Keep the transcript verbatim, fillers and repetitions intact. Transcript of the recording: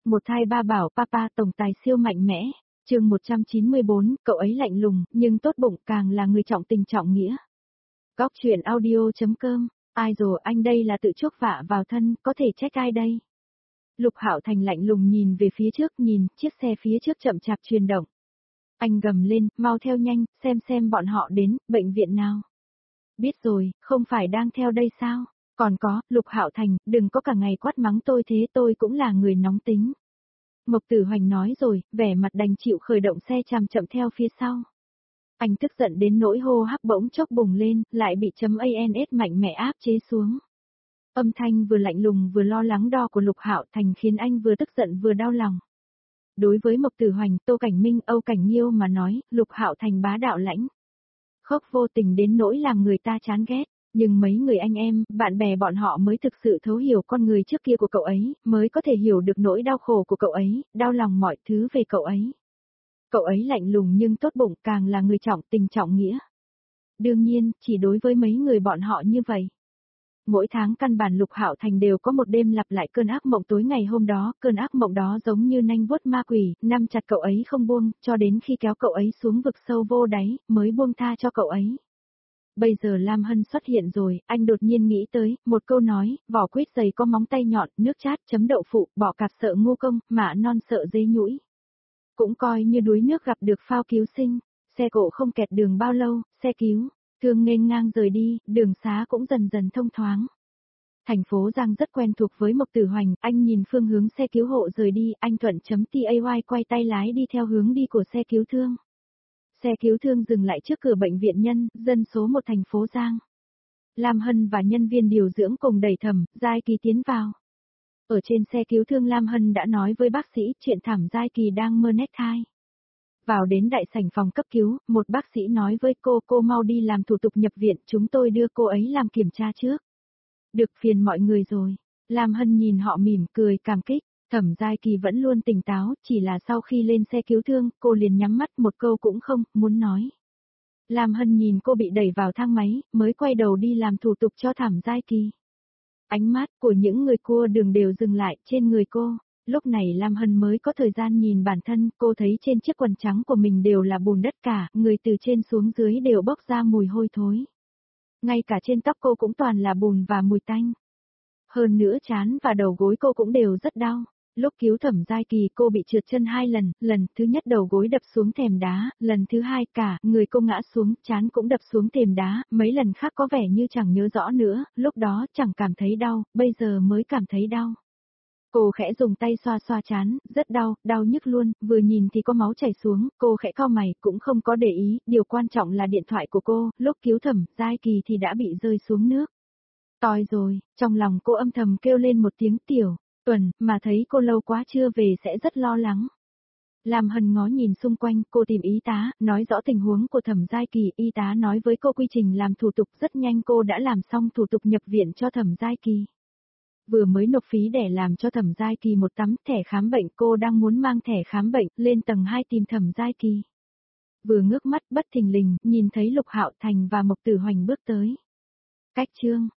Một thai ba bảo papa tổng tài siêu mạnh mẽ, chương một trăm chín mươi bốn, cậu ấy lạnh lùng, nhưng tốt bụng càng là người trọng tình trọng nghĩa. Góc chuyện audio.com, ai rồi anh đây là tự chuốc vạ vào thân, có thể trách ai đây? Lục Hạo Thành lạnh lùng nhìn về phía trước, nhìn, chiếc xe phía trước chậm chạp chuyển động. Anh gầm lên, mau theo nhanh, xem xem bọn họ đến, bệnh viện nào. Biết rồi, không phải đang theo đây sao? Còn có, Lục Hạo Thành, đừng có cả ngày quát mắng tôi thế, tôi cũng là người nóng tính. Mộc Tử Hoành nói rồi, vẻ mặt đành chịu khởi động xe chậm chậm theo phía sau. Anh tức giận đến nỗi hô hấp bỗng chốc bùng lên, lại bị chấm ans mạnh mẽ áp chế xuống. Âm thanh vừa lạnh lùng vừa lo lắng đo của Lục Hạo Thành khiến anh vừa tức giận vừa đau lòng. Đối với Mộc Tử Hoành, Tô Cảnh Minh, Âu Cảnh Nhiêu mà nói, Lục Hạo Thành bá đạo lãnh. Khốc vô tình đến nỗi làm người ta chán ghét. Nhưng mấy người anh em, bạn bè bọn họ mới thực sự thấu hiểu con người trước kia của cậu ấy, mới có thể hiểu được nỗi đau khổ của cậu ấy, đau lòng mọi thứ về cậu ấy. Cậu ấy lạnh lùng nhưng tốt bụng, càng là người trọng tình trọng nghĩa. Đương nhiên, chỉ đối với mấy người bọn họ như vậy. Mỗi tháng căn bản Lục Hạo Thành đều có một đêm lặp lại cơn ác mộng tối ngày hôm đó, cơn ác mộng đó giống như nanh vuốt ma quỷ, nắm chặt cậu ấy không buông, cho đến khi kéo cậu ấy xuống vực sâu vô đáy, mới buông tha cho cậu ấy. Bây giờ Lam Hân xuất hiện rồi, anh đột nhiên nghĩ tới, một câu nói, vỏ quýt dày có móng tay nhọn, nước chát chấm đậu phụ, bỏ cạp sợ ngu công, mạ non sợ dế nhũi. Cũng coi như đuối nước gặp được phao cứu sinh, xe cộ không kẹt đường bao lâu, xe cứu, thương nghênh ngang rời đi, đường xá cũng dần dần thông thoáng. Thành phố Giang rất quen thuộc với Mộc Tử Hoành, anh nhìn phương hướng xe cứu hộ rời đi, anh thuận chấm tay quay tay lái đi theo hướng đi của xe cứu thương. Xe cứu thương dừng lại trước cửa bệnh viện nhân, dân số một thành phố Giang. Lam Hân và nhân viên điều dưỡng cùng đẩy Thẩm Giai Kỳ tiến vào. Ở trên xe cứu thương Lam Hân đã nói với bác sĩ chuyện Thẩm Giai Kỳ đang mơ nét thai. Vào đến đại sảnh phòng cấp cứu, một bác sĩ nói với cô, cô mau đi làm thủ tục nhập viện, chúng tôi đưa cô ấy làm kiểm tra trước. Được phiền mọi người rồi. Lam Hân nhìn họ mỉm cười cảm kích. Thẩm Giai Kỳ vẫn luôn tỉnh táo, chỉ là sau khi lên xe cứu thương, cô liền nhắm mắt một câu cũng không, muốn nói. Lam Hân nhìn cô bị đẩy vào thang máy, mới quay đầu đi làm thủ tục cho Thẩm Giai Kỳ. Ánh mắt của những người cua đường đều dừng lại trên người cô, lúc này Lam Hân mới có thời gian nhìn bản thân, cô thấy trên chiếc quần trắng của mình đều là bùn đất cả, người từ trên xuống dưới đều bốc ra mùi hôi thối. Ngay cả trên tóc cô cũng toàn là bùn và mùi tanh. Hơn nữa trán và đầu gối cô cũng đều rất đau. Lúc cứu Thẩm Giai Kỳ cô bị trượt chân hai lần, lần thứ nhất đầu gối đập xuống thềm đá, lần thứ hai cả, người cô ngã xuống, trán cũng đập xuống thềm đá, mấy lần khác có vẻ như chẳng nhớ rõ nữa, lúc đó chẳng cảm thấy đau, bây giờ mới cảm thấy đau. Cô khẽ dùng tay xoa xoa trán, rất đau, đau nhức luôn, vừa nhìn thì có máu chảy xuống, cô khẽ cau mày, cũng không có để ý, điều quan trọng là điện thoại của cô, lúc cứu Thẩm Giai Kỳ thì đã bị rơi xuống nước. Toi rồi, trong lòng cô âm thầm kêu lên một tiếng Tiểu Tuần, mà thấy cô lâu quá chưa về sẽ rất lo lắng. Lam Hân ngó nhìn xung quanh, cô tìm y tá, nói rõ tình huống của Thẩm Giai Kỳ, y tá nói với cô quy trình làm thủ tục rất nhanh, cô đã làm xong thủ tục nhập viện cho Thẩm Giai Kỳ. Vừa mới nộp phí để làm cho Thẩm Giai Kỳ một tấm thẻ khám bệnh, cô đang muốn mang thẻ khám bệnh lên tầng hai tìm Thẩm Giai Kỳ. Vừa ngước mắt bất thình lình, nhìn thấy Lục Hạo Thành và Mộc Tử Hoành bước tới. Cách chương